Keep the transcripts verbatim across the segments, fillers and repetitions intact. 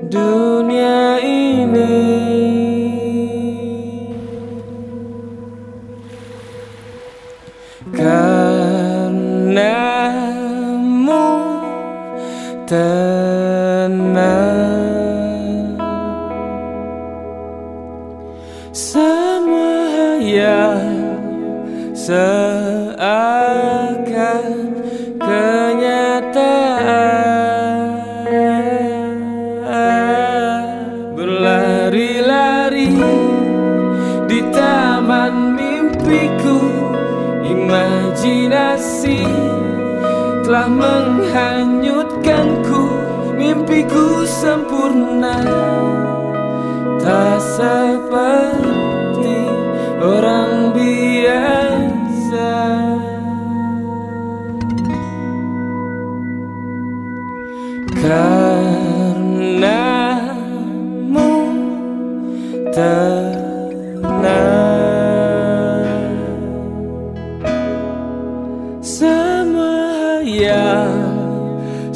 dunia ini. Karenamu tenang semua yang seakan kenyataan. Berlari-lari di taman mimpiku, imajinasi telah menghanyutkanku. Mimpiku sempurna, tak seperti orang biasa. Karenamu tenang semua yang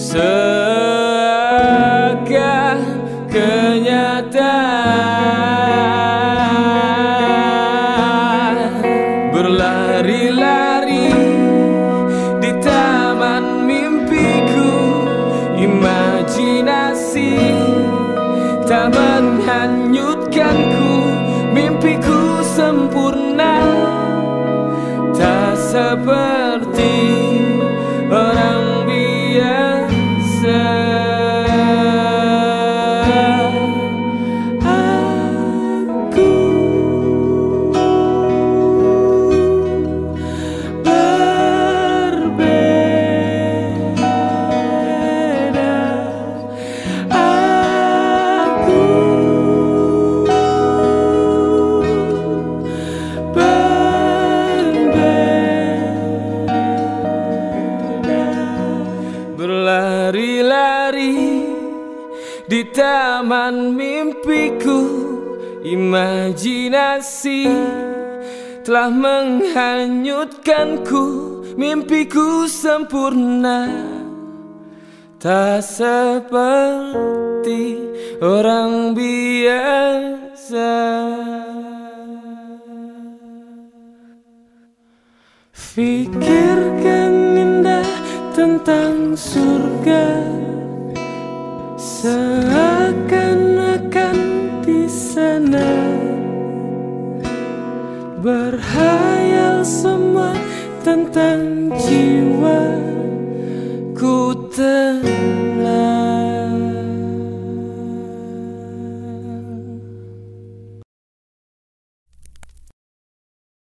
seakan kenyataan. Berlari-lari di taman mimpiku, imajinasi tak menghanyutkanku. Mimpiku sempurna, tak seperti orang biasa. Aku berbeda, aku berlari-lari di taman mimpiku, imajinasi telah menghanyutkanku. Mimpiku sempurna, tak seperti orang biasa. Fikirkan indah tentang surga, seakan-akan di sana. Berhayal semua tentang cinta.